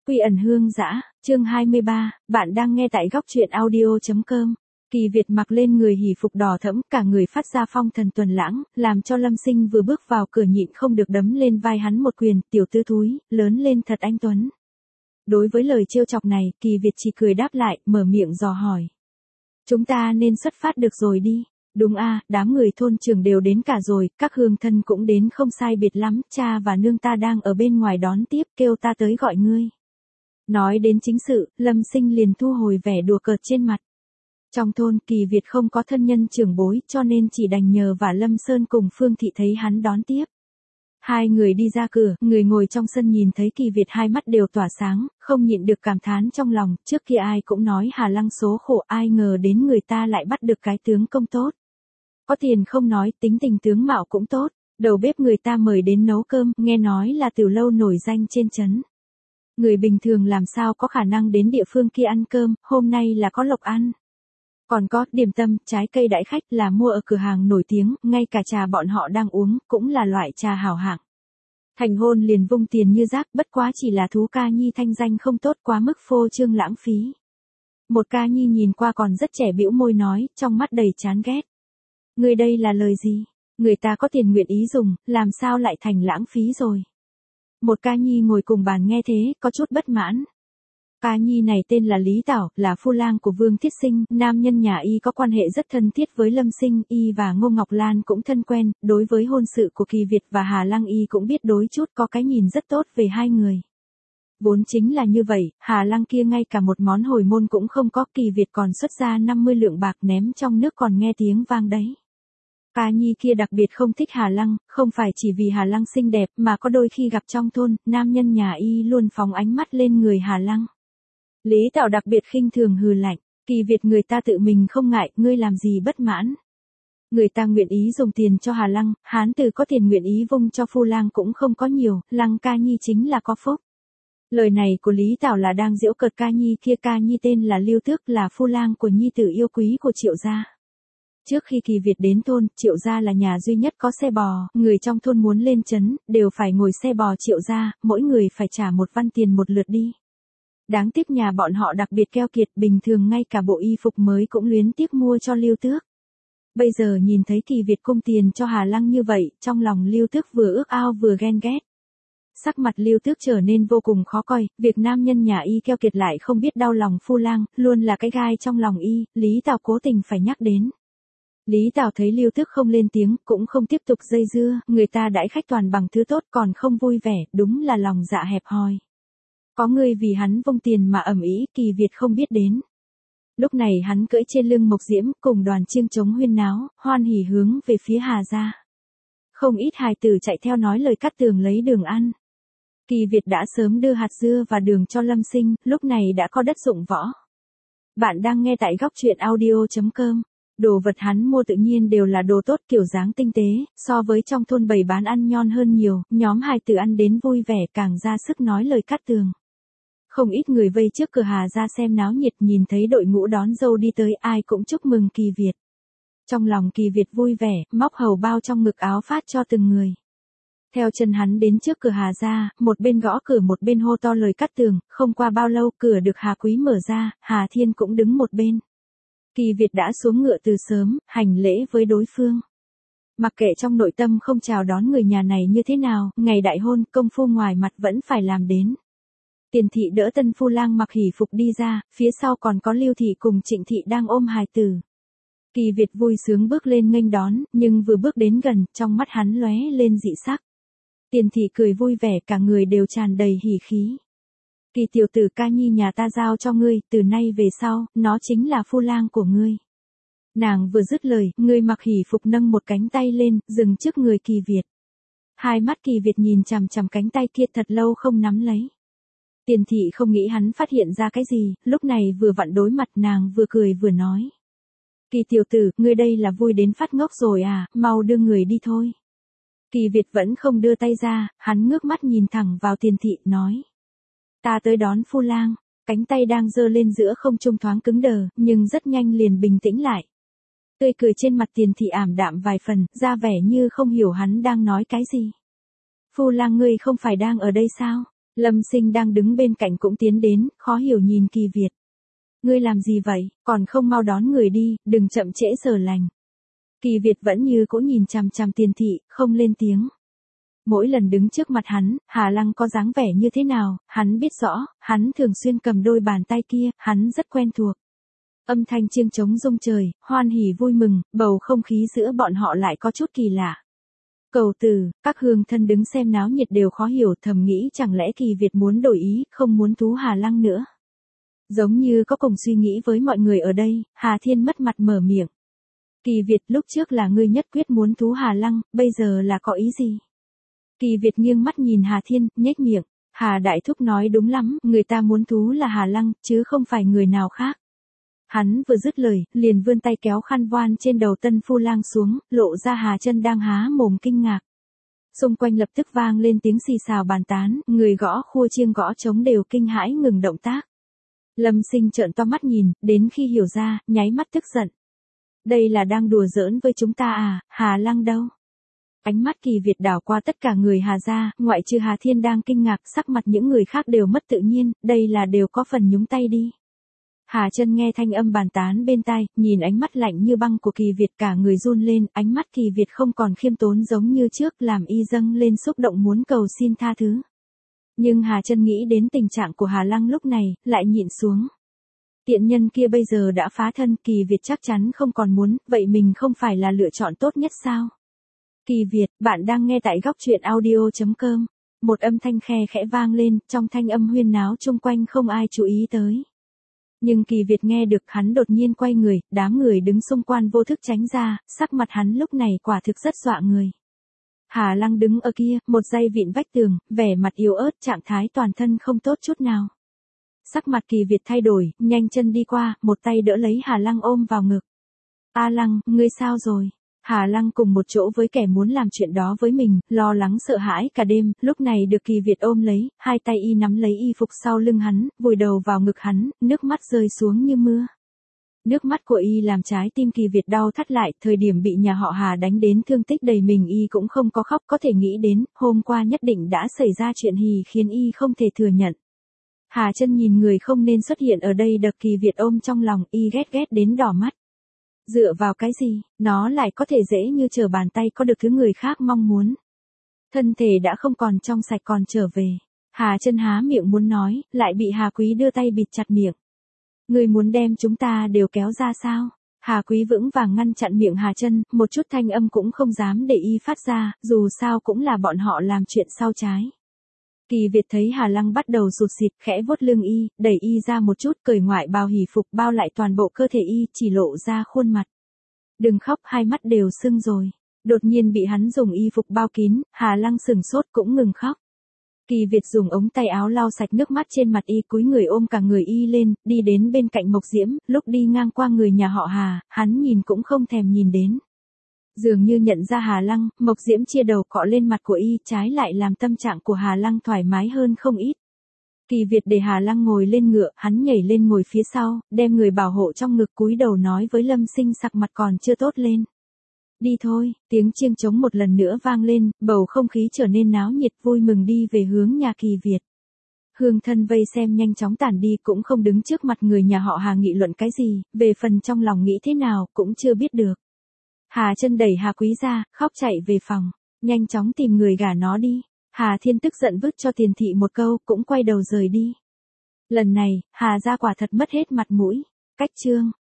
Quy ẩn hương dã, chương 23, bạn đang nghe tại góc truyện audio.com. Kỳ Việt mặc lên người hỉ phục đỏ thẫm, cả người phát ra phong thần tuần lãng, làm cho Lâm Sinh vừa bước vào cửa nhịn không được đấm lên vai hắn một quyền, tiểu tư thúi, lớn lên thật anh tuấn. Đối với lời trêu chọc này, Kỳ Việt chỉ cười đáp lại, mở miệng dò hỏi. Chúng ta nên xuất phát được rồi đi. Đúng a, đám người thôn trường đều đến cả rồi, các hương thân cũng đến không sai biệt lắm, cha và nương ta đang ở bên ngoài đón tiếp, kêu ta tới gọi ngươi. Nói đến chính sự, Lâm Sinh liền thu hồi vẻ đùa cợt trên mặt. Trong thôn Kỳ Việt không có thân nhân trưởng bối cho nên chỉ đành nhờ vả Lâm Sơn cùng Phương Thị thấy hắn đón tiếp. Hai người đi ra cửa, người ngồi trong sân nhìn thấy Kỳ Việt hai mắt đều tỏa sáng, không nhịn được cảm thán trong lòng, trước kia ai cũng nói Hà Lăng số khổ, ai ngờ đến người ta lại bắt được cái tướng công tốt. Có tiền không nói, tính tình tướng mạo cũng tốt, đầu bếp người ta mời đến nấu cơm, nghe nói là từ lâu nổi danh trên trấn. Người bình thường làm sao có khả năng đến địa phương kia ăn cơm, hôm nay là có lộc ăn. Còn có điểm tâm, trái cây đãi khách là mua ở cửa hàng nổi tiếng, ngay cả trà bọn họ đang uống, cũng là loại trà hảo hạng. Thành hôn liền vung tiền như rác, bất quá chỉ là thú ca nhi thanh danh không tốt quá mức phô trương lãng phí. Một ca nhi nhìn qua còn rất trẻ bĩu môi nói, trong mắt đầy chán ghét. Người đây là lời gì? Người ta có tiền nguyện ý dùng, làm sao lại thành lãng phí rồi? Một ca nhi ngồi cùng bàn nghe thế, có chút bất mãn. Ca nhi này tên là Lý Tảo, là phu lang của Vương Thiết Sinh, nam nhân nhà y có quan hệ rất thân thiết với Lâm Sinh, y và Ngô Ngọc Lan cũng thân quen, đối với hôn sự của Kỳ Việt và Hà Lăng y cũng biết đối chút, có cái nhìn rất tốt về hai người. Vốn chính là như vậy, Hà Lăng kia ngay cả một món hồi môn cũng không có, Kỳ Việt còn xuất ra 50 lượng bạc ném trong nước còn nghe tiếng vang đấy. Ca nhi kia đặc biệt không thích Hà Lăng, không phải chỉ vì Hà Lăng xinh đẹp mà có đôi khi gặp trong thôn, nam nhân nhà y luôn phóng ánh mắt lên người Hà Lăng. Lý Tảo đặc biệt khinh thường hừ lạnh, Kỳ Việt người ta tự mình không ngại, ngươi làm gì bất mãn. Người ta nguyện ý dùng tiền cho Hà Lăng, hán tử có tiền nguyện ý vung cho phu lang cũng không có nhiều, Lăng ca nhi chính là có phúc. Lời này của Lý Tảo là đang giễu cợt ca nhi kia, ca nhi tên là Lưu Tước, là phu lang của nhi tử yêu quý của Triệu gia. Trước khi Kỳ Việt đến thôn, Triệu gia là nhà duy nhất có xe bò, người trong thôn muốn lên trấn, đều phải ngồi xe bò Triệu gia, mỗi người phải trả 1 văn tiền một lượt đi. Đáng tiếc nhà bọn họ đặc biệt keo kiệt, bình thường ngay cả bộ y phục mới cũng luyến tiếc mua cho Lưu Tước. Bây giờ nhìn thấy Kỳ Việt cung tiền cho Hà Lăng như vậy, trong lòng Lưu Tước vừa ước ao vừa ghen ghét. Sắc mặt Lưu Tước trở nên vô cùng khó coi, việc nam nhân nhà y keo kiệt lại không biết đau lòng phu lang, luôn là cái gai trong lòng y, Lý Tảo cố tình phải nhắc đến. Lý Tảo thấy Lưu Tước không lên tiếng, cũng không tiếp tục dây dưa, người ta đãi khách toàn bằng thứ tốt còn không vui vẻ, đúng là lòng dạ hẹp hòi. Có người vì hắn vung tiền mà ầm ĩ, Kỳ Việt không biết đến. Lúc này hắn cưỡi trên lưng Mộc Diễm, cùng đoàn chiêng trống huyên náo, hoan hỉ hướng về phía Hà gia. Không ít hài tử chạy theo nói lời cắt tường lấy đường ăn. Kỳ Việt đã sớm đưa hạt dưa và đường cho Lâm Sinh, lúc này đã có đất dụng võ. Bạn đang nghe tại góc truyện audio.com. Đồ vật hắn mua tự nhiên đều là đồ tốt, kiểu dáng tinh tế, so với trong thôn bày bán ăn ngon hơn nhiều, nhóm hài tử ăn đến vui vẻ càng ra sức nói lời cắt tường. Không ít người vây trước cửa Hà ra xem náo nhiệt, nhìn thấy đội ngũ đón dâu đi tới, ai cũng chúc mừng Kỳ Việt. Trong lòng Kỳ Việt vui vẻ, móc hầu bao trong ngực áo phát cho từng người. Theo chân hắn đến trước cửa Hà ra, một bên gõ cửa một bên hô to lời cắt tường, không qua bao lâu cửa được Hà Quý mở ra, Hà Thiên cũng đứng một bên. Kỳ Việt đã xuống ngựa từ sớm, hành lễ với đối phương. Mặc kệ trong nội tâm không chào đón người nhà này như thế nào, ngày đại hôn, công phu ngoài mặt vẫn phải làm đến. Tiền thị đỡ tân phu lang mặc hỉ phục đi ra, phía sau còn có Lưu thị cùng Trịnh thị đang ôm hài tử. Kỳ Việt vui sướng bước lên nghênh đón, nhưng vừa bước đến gần, trong mắt hắn lóe lên dị sắc. Tiền thị cười vui vẻ, cả người đều tràn đầy hỉ khí. Kỳ tiểu tử, ca nhi nhà ta giao cho ngươi, từ nay về sau, nó chính là phu lang của ngươi. Nàng vừa dứt lời, người mặc hỉ phục nâng một cánh tay lên, dừng trước người Kỳ Việt. Hai mắt Kỳ Việt nhìn chằm chằm cánh tay kia thật lâu không nắm lấy. Tiền thị không nghĩ hắn phát hiện ra cái gì, lúc này vừa vặn đối mặt, nàng vừa cười vừa nói. Kỳ tiểu tử, ngươi đây là vui đến phát ngốc rồi à, mau đưa người đi thôi. Kỳ Việt vẫn không đưa tay ra, hắn ngước mắt nhìn thẳng vào tiền thị, nói. Ta tới đón phu lang, cánh tay đang giơ lên giữa không trung thoáng cứng đờ, nhưng rất nhanh liền bình tĩnh lại. Tươi cười trên mặt tiền thị ảm đạm vài phần, ra vẻ như không hiểu hắn đang nói cái gì. Phu lang ngươi không phải đang ở đây sao? Lâm Sinh đang đứng bên cạnh cũng tiến đến, khó hiểu nhìn Kỳ Việt. Ngươi làm gì vậy, còn không mau đón người đi, đừng chậm trễ giờ lành. Kỳ Việt vẫn như cũ nhìn chằm chằm Tiền Thị, không lên tiếng. Mỗi lần đứng trước mặt hắn, Hà Lăng có dáng vẻ như thế nào, hắn biết rõ, hắn thường xuyên cầm đôi bàn tay kia, hắn rất quen thuộc. Âm thanh chiêng trống rung trời, hoan hỉ vui mừng, bầu không khí giữa bọn họ lại có chút kỳ lạ. Cầu Từ, các hương thân đứng xem náo nhiệt đều khó hiểu, thầm nghĩ chẳng lẽ Kỳ Việt muốn đổi ý, không muốn thú Hà Lăng nữa. Giống như có cùng suy nghĩ với mọi người ở đây, Hà Thiên mất mặt mở miệng. Kỳ Việt, lúc trước là ngươi nhất quyết muốn thú Hà Lăng, bây giờ là có ý gì? Kỳ Việt nghiêng mắt nhìn Hà Thiên, nhếch miệng. Hà Đại Thúc nói đúng lắm, người ta muốn thú là Hà Lăng, chứ không phải người nào khác. Hắn vừa dứt lời, liền vươn tay kéo khăn voan trên đầu Tân Phu Lang xuống, lộ ra Hà Chân đang há mồm kinh ngạc. Xung quanh lập tức vang lên tiếng xì xào bàn tán, người gõ khua chiêng gõ trống đều kinh hãi ngừng động tác. Lâm Sinh trợn to mắt nhìn, đến khi hiểu ra, nháy mắt tức giận. Đây là đang đùa giỡn với chúng ta à, Hà Lăng đâu? Ánh mắt Kỳ Việt đảo qua tất cả người Hà gia, ngoại trừ Hà Thiên đang kinh ngạc, sắc mặt những người khác đều mất tự nhiên, đây là đều có phần nhúng tay đi. Hà Chân nghe thanh âm bàn tán bên tai, nhìn ánh mắt lạnh như băng của Kỳ Việt cả người run lên, ánh mắt Kỳ Việt không còn khiêm tốn giống như trước, làm y dâng lên xúc động muốn cầu xin tha thứ. Nhưng Hà Chân nghĩ đến tình trạng của Hà Lăng lúc này, lại nhịn xuống. Tiện nhân kia bây giờ đã phá thân, Kỳ Việt chắc chắn không còn muốn, vậy mình không phải là lựa chọn tốt nhất sao? Kỳ Việt, bạn đang nghe tại góc truyện audio.com. Một âm thanh khe khẽ vang lên, trong thanh âm huyên náo chung quanh không ai chú ý tới. Nhưng Kỳ Việt nghe được, hắn đột nhiên quay người, đám người đứng xung quanh vô thức tránh ra, sắc mặt hắn lúc này quả thực rất dọa người. Hà Lăng đứng ở kia, một giây vịn vách tường, vẻ mặt yếu ớt, trạng thái toàn thân không tốt chút nào. Sắc mặt Kỳ Việt thay đổi, nhanh chân đi qua, một tay đỡ lấy Hà Lăng ôm vào ngực. A Lăng, ngươi sao rồi? Hà Lăng cùng một chỗ với kẻ muốn làm chuyện đó với mình, lo lắng sợ hãi cả đêm, lúc này được Kỳ Việt ôm lấy, hai tay y nắm lấy y phục sau lưng hắn, vùi đầu vào ngực hắn, nước mắt rơi xuống như mưa. Nước mắt của y làm trái tim Kỳ Việt đau thắt lại, thời điểm bị nhà họ Hà đánh đến thương tích đầy mình y cũng không có khóc, có thể nghĩ đến, hôm qua nhất định đã xảy ra chuyện hì khiến y không thể thừa nhận. Hà Chân nhìn người không nên xuất hiện ở đây được Kỳ Việt ôm trong lòng, y ghét đến đỏ mắt. Dựa vào cái gì, nó lại có thể dễ như trở bàn tay có được thứ người khác mong muốn. Thân thể đã không còn trong sạch còn trở về. Hà Chân há miệng muốn nói, lại bị Hà Quý đưa tay bịt chặt miệng. Người muốn đem chúng ta đều kéo ra sao? Hà Quý vững vàng ngăn chặn miệng Hà Chân, một chút thanh âm cũng không dám để y phát ra, dù sao cũng là bọn họ làm chuyện sau trái. Kỳ Việt thấy Hà Lăng bắt đầu sụt sịt, khẽ vuốt lưng y, đẩy y ra một chút, cởi ngoại bào hỉ phục bao lại toàn bộ cơ thể y, chỉ lộ ra khuôn mặt. Đừng khóc, hai mắt đều sưng rồi. Đột nhiên bị hắn dùng y phục bao kín, Hà Lăng sừng sốt cũng ngừng khóc. Kỳ Việt dùng ống tay áo lau sạch nước mắt trên mặt y, cúi người ôm cả người y lên, đi đến bên cạnh Mộc Diễm, lúc đi ngang qua người nhà họ Hà, hắn nhìn cũng không thèm nhìn đến. Dường như nhận ra Hà Lăng, Mộc Diễm chia đầu cọ lên mặt của y, trái lại làm tâm trạng của Hà Lăng thoải mái hơn không ít. Kỳ Việt để Hà Lăng ngồi lên ngựa, hắn nhảy lên ngồi phía sau, đem người bảo hộ trong ngực cúi đầu nói với Lâm Sinh sặc mặt còn chưa tốt lên. Đi thôi, tiếng chiêng trống một lần nữa vang lên, bầu không khí trở nên náo nhiệt vui mừng đi về hướng nhà Kỳ Việt. Hương thân vây xem nhanh chóng tản đi cũng không đứng trước mặt người nhà họ Hà nghị luận cái gì, về phần trong lòng nghĩ thế nào cũng chưa biết được. Hà Chân đẩy Hà Quý ra, khóc chạy về phòng, nhanh chóng tìm người gả nó đi. Hà Thiên tức giận vứt cho Tiền Thị một câu, cũng quay đầu rời đi. Lần này, Hà gia quả thật mất hết mặt mũi. Cách chương